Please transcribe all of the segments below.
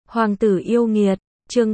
Hoàng tử yêu nghiệt, chương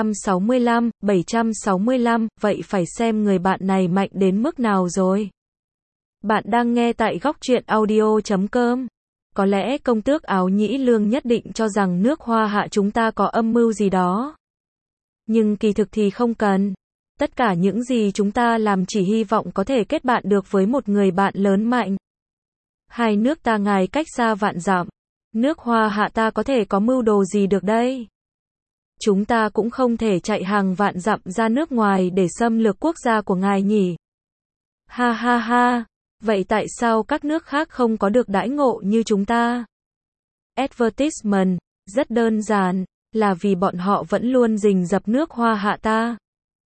765, vậy phải xem người bạn này mạnh đến mức nào rồi. Bạn đang nghe tại góc truyện audio.com. Có lẽ công tước áo nhĩ lương nhất định cho rằng nước Hoa Hạ chúng ta có âm mưu gì đó. Nhưng kỳ thực thì không cần. Tất cả những gì chúng ta làm chỉ hy vọng có thể kết bạn được với một người bạn lớn mạnh. Hai nước ta ngài cách xa vạn dặm. Nước Hoa Hạ ta có thể có mưu đồ gì được đây? Chúng ta cũng không thể chạy hàng vạn dặm ra nước ngoài để xâm lược quốc gia của ngài nhỉ? Ha ha ha, vậy tại sao các nước khác không có được đãi ngộ như chúng ta? Advertisement, rất đơn giản, là vì bọn họ vẫn luôn rình rập nước Hoa Hạ ta.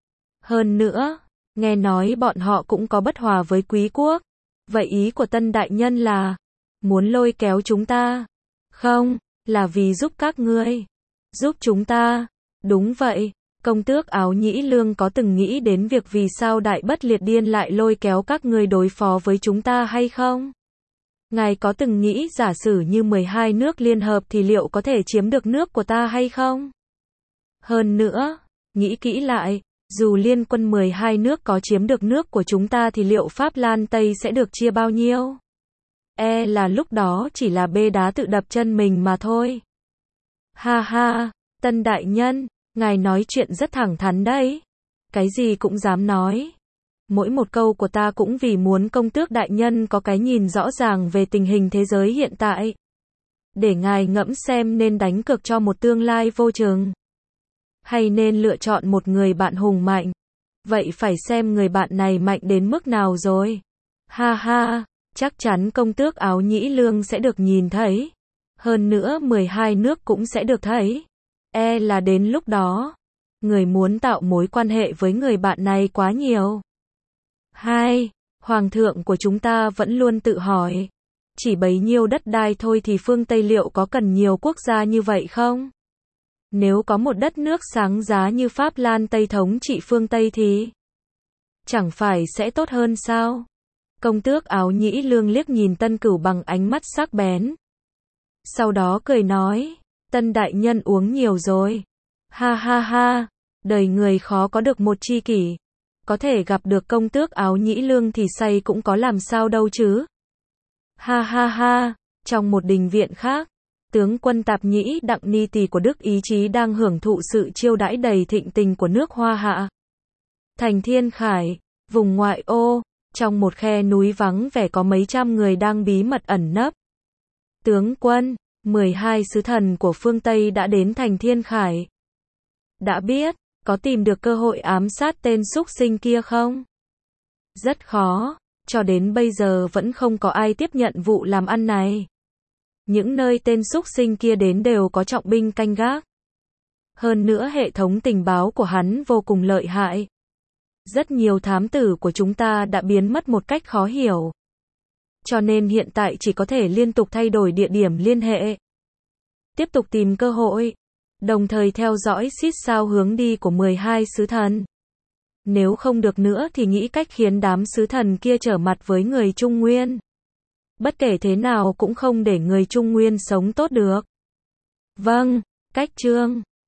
Hơn nữa, nghe nói bọn họ cũng có bất hòa với quý quốc. Vậy ý của Tân đại nhân là muốn lôi kéo chúng ta? Không, là vì giúp các ngươi. Giúp chúng ta. Đúng vậy, công tước áo nhĩ lương có từng nghĩ đến việc vì sao Đại Bất Liệt Điên lại lôi kéo các ngươi đối phó với chúng ta hay không? Ngài có từng nghĩ giả sử như 12 nước liên hợp thì liệu có thể chiếm được nước của ta hay không? Hơn nữa, nghĩ kỹ lại, dù liên quân 12 nước có chiếm được nước của chúng ta thì liệu Pháp Lan Tây sẽ được chia bao nhiêu? Là lúc đó chỉ là bê đá tự đập chân mình mà thôi. Ha ha, Tân đại nhân, ngài nói chuyện rất thẳng thắn đấy. Cái gì cũng dám nói. Mỗi một câu của ta cũng vì muốn công tước đại nhân có cái nhìn rõ ràng về tình hình thế giới hiện tại. Để ngài ngẫm xem nên đánh cược cho một tương lai vô chừng. Hay nên lựa chọn một người bạn hùng mạnh. Vậy phải xem người bạn này mạnh đến mức nào rồi. Ha ha, chắc chắn công tước áo nhĩ lương sẽ được nhìn thấy. Hơn nữa 12 nước cũng sẽ được thấy. Là đến lúc đó, người muốn tạo mối quan hệ với người bạn này quá nhiều. Hai, Hoàng thượng của chúng ta vẫn luôn tự hỏi, chỉ bấy nhiêu đất đai thôi thì phương Tây liệu có cần nhiều quốc gia như vậy không? Nếu có một đất nước sáng giá như Pháp Lan Tây thống trị phương Tây thì chẳng phải sẽ tốt hơn sao? Công tước áo nhĩ lương liếc nhìn Tân Cửu bằng ánh mắt sắc bén. Sau đó cười nói, Tân đại nhân uống nhiều rồi. Ha ha ha, đời người khó có được một tri kỷ. Có thể gặp được công tước áo nhĩ lương thì say cũng có làm sao đâu chứ. Ha ha ha, trong một đình viện khác, tướng quân Tạp Nhĩ Đặng Ni Tỳ của Đức Ý Chí đang hưởng thụ sự chiêu đãi đầy thịnh tình của nước Hoa Hạ. Thành Thiên Khải, vùng ngoại ô, trong một khe núi vắng vẻ có mấy trăm người đang bí mật ẩn nấp. Tướng quân, 12 sứ thần của phương Tây đã đến thành Thiên Khải. Đã biết, có tìm được cơ hội ám sát tên súc sinh kia không? Rất khó, cho đến bây giờ vẫn không có ai tiếp nhận vụ làm ăn này. Những nơi tên súc sinh kia đến đều có trọng binh canh gác. Hơn nữa hệ thống tình báo của hắn vô cùng lợi hại. Rất nhiều thám tử của chúng ta đã biến mất một cách khó hiểu. Cho nên hiện tại chỉ có thể liên tục thay đổi địa điểm liên hệ. Tiếp tục tìm cơ hội. Đồng thời theo dõi xít sao hướng đi của 12 sứ thần. Nếu không được nữa thì nghĩ cách khiến đám sứ thần kia trở mặt với người Trung Nguyên. Bất kể thế nào cũng không để người Trung Nguyên sống tốt được. Vâng, cách chương.